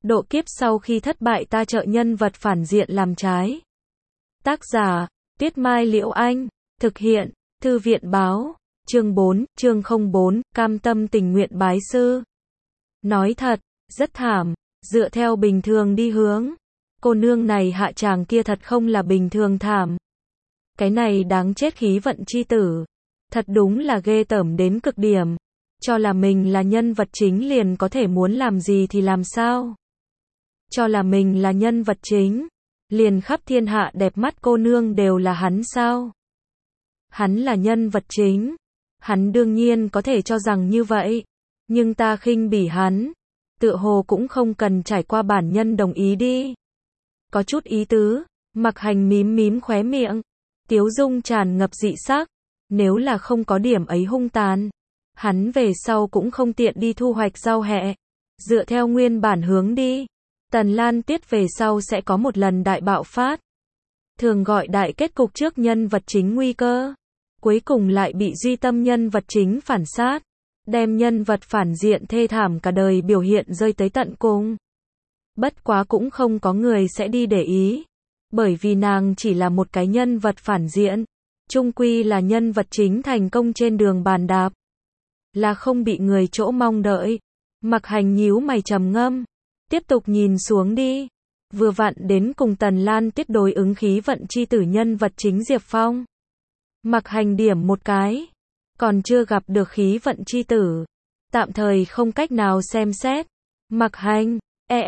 Độ kiếp sau khi thất bại ta trợ nhân vật phản diện làm trái. Tác giả, Tuyết Mai Liễu Anh. Thực hiện, Thư viện Báo. Chương 4, chương 04, cam tâm tình nguyện bái sư. Nói thật, rất thảm, dựa theo bình thường đi hướng. Cô nương này hạ tràng kia thật không là bình thường thảm. Cái này đáng chết khí vận chi tử. Thật đúng là ghê tởm đến cực điểm. Cho là mình là nhân vật chính liền có thể muốn làm gì thì làm sao. Cho là mình là nhân vật chính, liền khắp thiên hạ đẹp mắt cô nương đều là hắn sao? Hắn là nhân vật chính, hắn đương nhiên có thể cho rằng như vậy, nhưng ta khinh bỉ hắn, tựa hồ cũng không cần trải qua bản nhân đồng ý đi. Có chút ý tứ, Mặc Hành mím mím khóe miệng, tiếu dung tràn ngập dị sắc, nếu là không có điểm ấy hung tàn, hắn về sau cũng không tiện đi thu hoạch rau hẹ, dựa theo nguyên bản hướng đi. Tần Lan Tuyết về sau sẽ có một lần đại bạo phát. Thường gọi đại kết cục trước nhân vật chính nguy cơ. Cuối cùng lại bị duy tâm nhân vật chính phản sát. Đem nhân vật phản diện thê thảm cả đời biểu hiện rơi tới tận cùng. Bất quá cũng không có người sẽ đi để ý. Bởi vì nàng chỉ là một cái nhân vật phản diện. Chung quy là nhân vật chính thành công trên đường bàn đạp. Là không bị người chỗ mong đợi. Mặc Hành nhíu mày trầm ngâm. Tiếp tục nhìn xuống đi. Vừa vặn đến cùng Tần Lan Tuyết đối ứng khí vận chi tử nhân vật chính Diệp Phong. Mặc Hành điểm một cái. Còn chưa gặp được khí vận chi tử. Tạm thời không cách nào xem xét. Mặc Hành,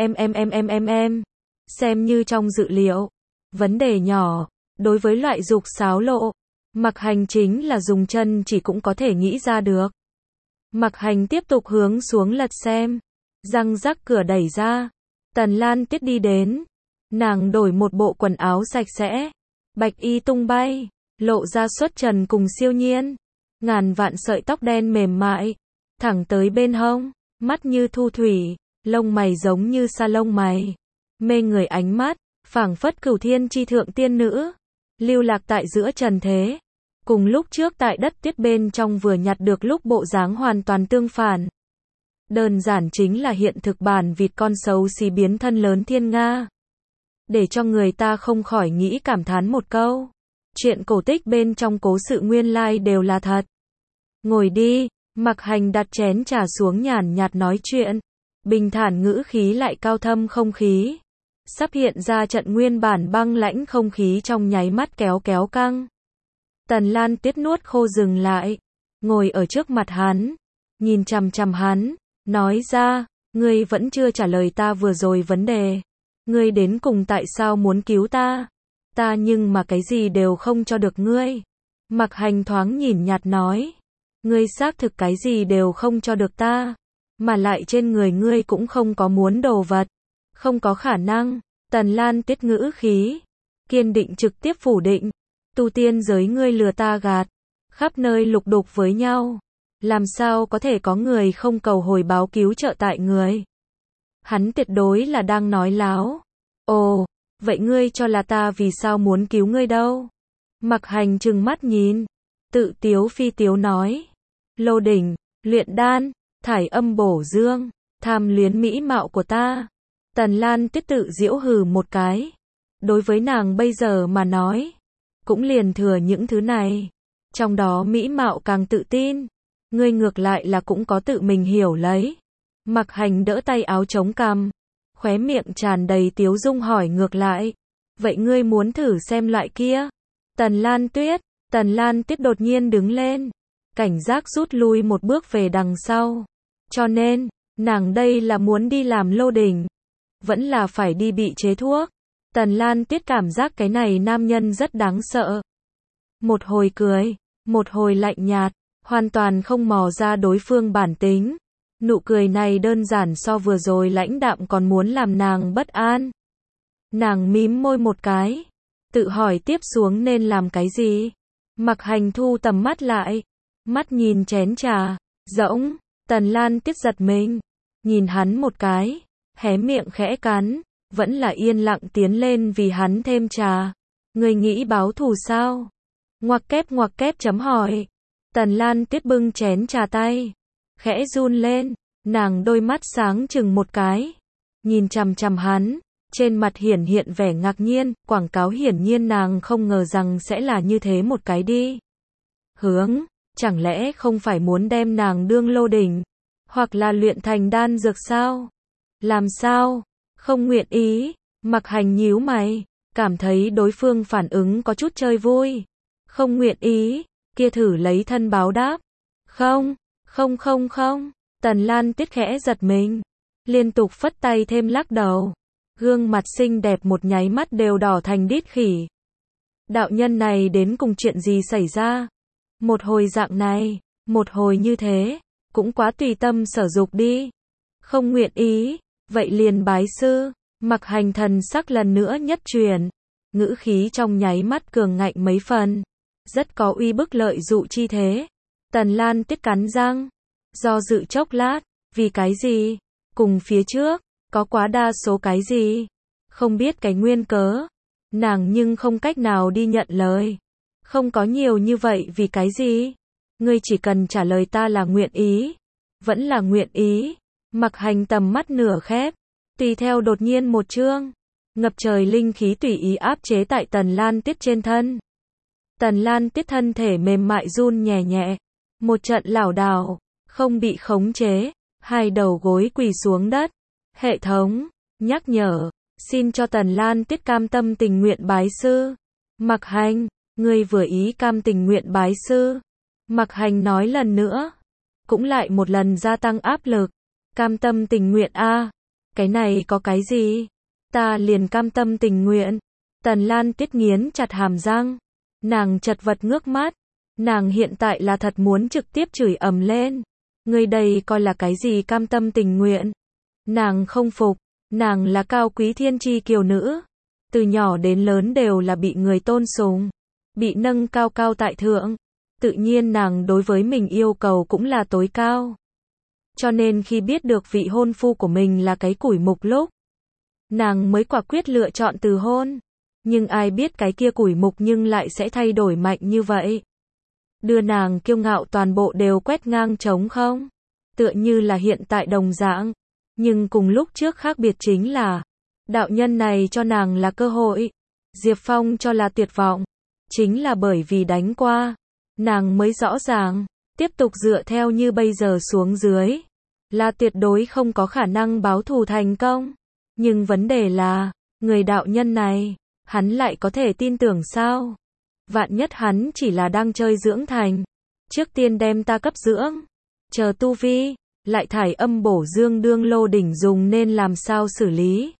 em. Xem như trong dự liệu. Vấn đề nhỏ. Đối với loại dục xáo lộ. Mặc Hành chính là dùng chân chỉ cũng có thể nghĩ ra được. Mặc Hành tiếp tục hướng xuống lật xem. Răng rắc cửa đẩy ra. Tần Lan Tuyết đi đến. Nàng đổi một bộ quần áo sạch sẽ. Bạch y tung bay. Lộ ra xuất trần cùng siêu nhiên. Ngàn vạn sợi tóc đen mềm mại. Thẳng tới bên hông. Mắt như thu thủy. Lông mày giống như sa lông mày. Mê người ánh mắt. Phảng phất cửu thiên chi thượng tiên nữ. Lưu lạc tại giữa trần thế. Cùng lúc trước tại đất tuyết bên trong vừa nhặt được lúc bộ dáng hoàn toàn tương phản. Đơn giản chính là hiện thực bản vịt con xấu xí biến thân lớn thiên nga. Để cho người ta không khỏi nghĩ cảm thán một câu. Chuyện cổ tích bên trong cố sự nguyên lai đều là thật. Ngồi đi, Mặc Hành đặt chén trà xuống nhàn nhạt nói chuyện. Bình thản ngữ khí lại cao thâm không khí. Sắp hiện ra trận nguyên bản băng lãnh không khí trong nháy mắt kéo căng. Tần Lan Tuyết nuốt khô dừng lại. Ngồi ở trước mặt hắn. Nhìn chằm chằm hắn. Nói ra, ngươi vẫn chưa trả lời ta vừa rồi vấn đề. Ngươi đến cùng tại sao muốn cứu ta? Ta nhưng mà cái gì đều không cho được ngươi. Mặc Hành thoáng nhìn nhạt nói. Ngươi xác thực cái gì đều không cho được ta. Mà lại trên người ngươi cũng không có muốn đồ vật. Không có khả năng. Tần Lan Tuyết ngữ khí. Kiên định trực tiếp phủ định. Tu tiên giới ngươi lừa ta gạt. Khắp nơi lục đục với nhau. Làm sao có thể có người không cầu hồi báo cứu trợ tại người? Hắn tuyệt đối là đang nói láo. Ồ, vậy ngươi cho là ta vì sao muốn cứu ngươi đâu? Mặc Hành trừng mắt nhìn. Tự tiếu phi tiếu nói. Lô đỉnh, luyện đan, thải âm bổ dương, tham luyến mỹ mạo của ta. Tần Lan Tuyết tự giễu hừ một cái. Đối với nàng bây giờ mà nói. Cũng liền thừa những thứ này. Trong đó mỹ mạo càng tự tin. Ngươi ngược lại là cũng có tự mình hiểu lấy. Mặc Hành đỡ tay áo chống cằm. Khóe miệng tràn đầy tiếu dung hỏi ngược lại. Vậy ngươi muốn thử xem loại kia? Tần Lan Tuyết đột nhiên đứng lên. Cảnh giác rút lui một bước về đằng sau. Cho nên, nàng đây là muốn đi làm lô đỉnh. Vẫn là phải đi bị chế thuốc. Tần Lan Tuyết cảm giác cái này nam nhân rất đáng sợ. Một hồi cười, một hồi lạnh nhạt. Hoàn toàn không mò ra đối phương bản tính. Nụ cười này đơn giản so vừa rồi lãnh đạm còn muốn làm nàng bất an. Nàng mím môi một cái. Tự hỏi tiếp xuống nên làm cái gì. Mặc Hành thu tầm mắt lại. Mắt nhìn chén trà. Rỗng. Tần Lan Tuyết giật mình. Nhìn hắn một cái. Hé miệng khẽ cắn. Vẫn là yên lặng tiến lên vì hắn thêm trà. Người nghĩ báo thù sao? Ngoặc kép chấm hỏi. Tần Lan Tuyết bưng chén trà tay. Khẽ run lên. Nàng đôi mắt sáng chừng một cái. nhìn chằm chằm hắn, trên mặt hiển hiện vẻ ngạc nhiên, quảng cáo hiển nhiên nàng không ngờ rằng sẽ là như thế một cái đi. Hướng, chẳng lẽ không phải muốn đem nàng đương lô đỉnh, hoặc là luyện thành đan dược sao? Làm sao? Không nguyện ý, Mặc Hành nhíu mày, cảm thấy đối phương phản ứng có chút chơi vui. Không nguyện ý, kia thử lấy thân báo đáp. Không, không. Tần Lan Tiết khẽ giật mình, liên tục phất tay thêm lắc đầu. Gương mặt xinh đẹp một nháy mắt đều đỏ thành đít khỉ. Đạo nhân này đến cùng chuyện gì xảy ra? Một hồi dạng này, một hồi như thế, cũng quá tùy tâm sở dục đi. Không nguyện ý, vậy liền bái sư. Mặc Hành thần sắc lần nữa nhất truyền, ngữ khí trong nháy mắt cường ngạnh mấy phần, rất có uy bức lợi dụ chi thế. Tần Lan Tiết cắn răng, do dự chốc lát, vì cái gì? Cùng phía trước, có quá đa số cái gì? Không biết cái nguyên cớ, nàng nhưng không cách nào đi nhận lời. Không có nhiều như vậy vì cái gì? Ngươi chỉ cần trả lời ta là nguyện ý. Vẫn là nguyện ý. Mặc Hành tầm mắt nửa khép, tùy theo đột nhiên một chương, ngập trời linh khí tùy ý áp chế tại Tần Lan Tiết trên thân. Tần Lan Tiết thân thể mềm mại run nhẹ nhẹ, một trận lảo đảo, không bị khống chế, hai đầu gối quỳ xuống đất. Hệ thống nhắc nhở, xin cho Tần Lan Tiết cam tâm tình nguyện bái sư. Mặc Hành, ngươi vừa ý cam tình nguyện bái sư. Mặc Hành nói lần nữa, cũng lại một lần gia tăng áp lực. Cam tâm tình nguyện a, cái này có cái gì? Ta liền cam tâm tình nguyện. Tần Lan Tiết nghiến chặt hàm răng, nàng chật vật ngước mắt, nàng hiện tại là thật muốn trực tiếp chửi ầm lên. Ngươi đây coi là cái gì cam tâm tình nguyện? Nàng không phục, nàng là cao quý thiên chi kiều nữ, từ nhỏ đến lớn đều là bị người tôn sùng, bị nâng cao cao tại thượng, tự nhiên nàng đối với mình yêu cầu cũng là tối cao. Cho nên khi biết được vị hôn phu của mình là cái củi mục lúc, nàng mới quả quyết lựa chọn từ hôn. Nhưng ai biết cái kia củi mục nhưng lại sẽ thay đổi mạnh như vậy. Đưa nàng kiêu ngạo toàn bộ đều quét ngang trống không? Tựa như là hiện tại đồng dạng. Nhưng cùng lúc trước khác biệt chính là, đạo nhân này cho nàng là cơ hội, Diệp Phong cho là tuyệt vọng. Chính là bởi vì đánh qua, nàng mới rõ ràng, tiếp tục dựa theo như bây giờ xuống dưới, là tuyệt đối không có khả năng báo thù thành công. Nhưng vấn đề là, người đạo nhân này, hắn lại có thể tin tưởng sao? Vạn nhất hắn chỉ là đang chơi dưỡng thành. Trước tiên đem ta cấp dưỡng, chờ tu vi, lại thải âm bổ dương đương lô đỉnh dùng nên làm sao xử lý?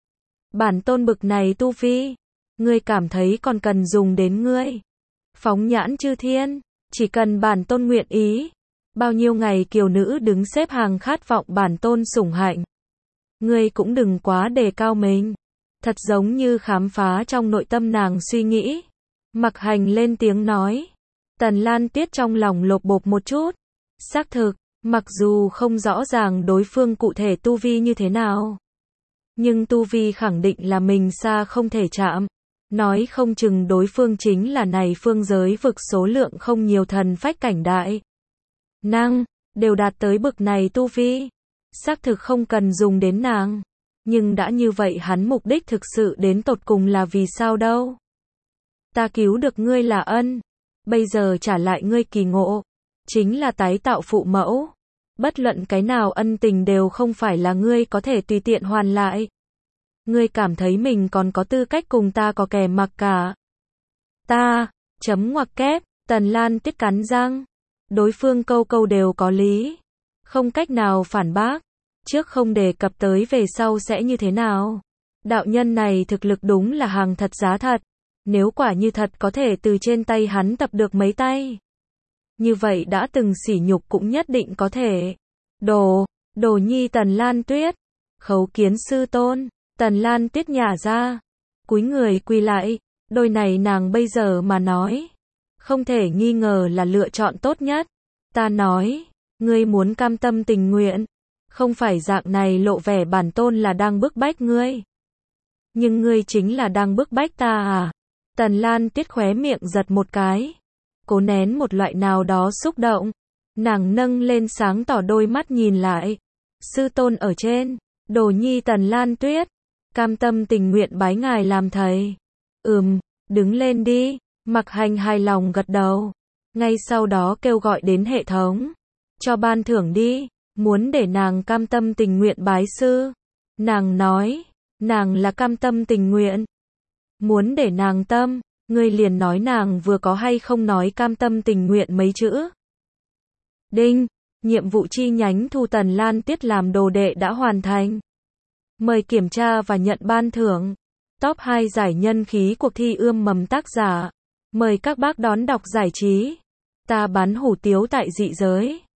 Bản tôn bực này tu vi, ngươi cảm thấy còn cần dùng đến ngươi? Phóng nhãn chư thiên, chỉ cần bản tôn nguyện ý, bao nhiêu ngày kiều nữ đứng xếp hàng khát vọng bản tôn sủng hạnh. Ngươi cũng đừng quá đề cao mình. Thật giống như khám phá trong nội tâm nàng suy nghĩ. Mặc Hành lên tiếng nói. Tần Lan Tiết trong lòng lột bột một chút. Xác thực, mặc dù không rõ ràng đối phương cụ thể tu vi như thế nào, nhưng tu vi khẳng định là mình xa không thể chạm. Nói không chừng đối phương chính là này phương giới vực số lượng không nhiều thần phách cảnh đại năng, đều đạt tới bực này tu vi. Xác thực không cần dùng đến nàng. Nhưng đã như vậy hắn mục đích thực sự đến tột cùng là vì sao đâu? Ta cứu được ngươi là ân, bây giờ trả lại ngươi kỳ ngộ, chính là tái tạo phụ mẫu. Bất luận cái nào ân tình đều không phải là ngươi có thể tùy tiện hoàn lại. Ngươi cảm thấy mình còn có tư cách cùng ta có kè mặc cả? Ta, chấm ngoặc kép, Tần Lan Tiết cắn răng. Đối phương câu câu đều có lý, không cách nào phản bác. Trước không đề cập tới về sau sẽ như thế nào. Đạo nhân này thực lực đúng là hàng thật giá thật. Nếu quả như thật có thể từ trên tay hắn tập được mấy tay, như vậy đã từng sỉ nhục cũng nhất định có thể. Đồ nhi Tần Lan Tuyết, khấu kiến sư tôn. Tần Lan Tuyết nhả ra, cúi người quỳ lại. Đôi này nàng bây giờ mà nói, không thể nghi ngờ là lựa chọn tốt nhất. Ta nói, ngươi muốn cam tâm tình nguyện, không phải dạng này lộ vẻ bản tôn là đang bức bách ngươi. Nhưng ngươi chính là đang bức bách ta à? Tần Lan Tiết khóe miệng giật một cái, cố nén một loại nào đó xúc động. Nàng nâng lên sáng tỏ đôi mắt nhìn lại. Sư tôn ở trên, Đồ nhi Tần Lan Tuyết, cam tâm tình nguyện bái ngài làm thầy. Đứng lên đi. Mặc Hành hài lòng gật đầu. Ngay sau đó kêu gọi đến hệ thống. Cho ban thưởng đi, muốn để nàng cam tâm tình nguyện bái sư. Nàng nói, nàng là cam tâm tình nguyện. Muốn để nàng tâm, ngươi liền nói nàng vừa có hay không nói cam tâm tình nguyện mấy chữ. Đinh, nhiệm vụ chi nhánh thu Tần Lan Tuyết làm đồ đệ đã hoàn thành. Mời kiểm tra và nhận ban thưởng. Top 2 giải nhân khí cuộc thi ươm mầm tác giả. Mời các bác đón đọc giải trí. Ta bán hủ tiếu tại dị giới.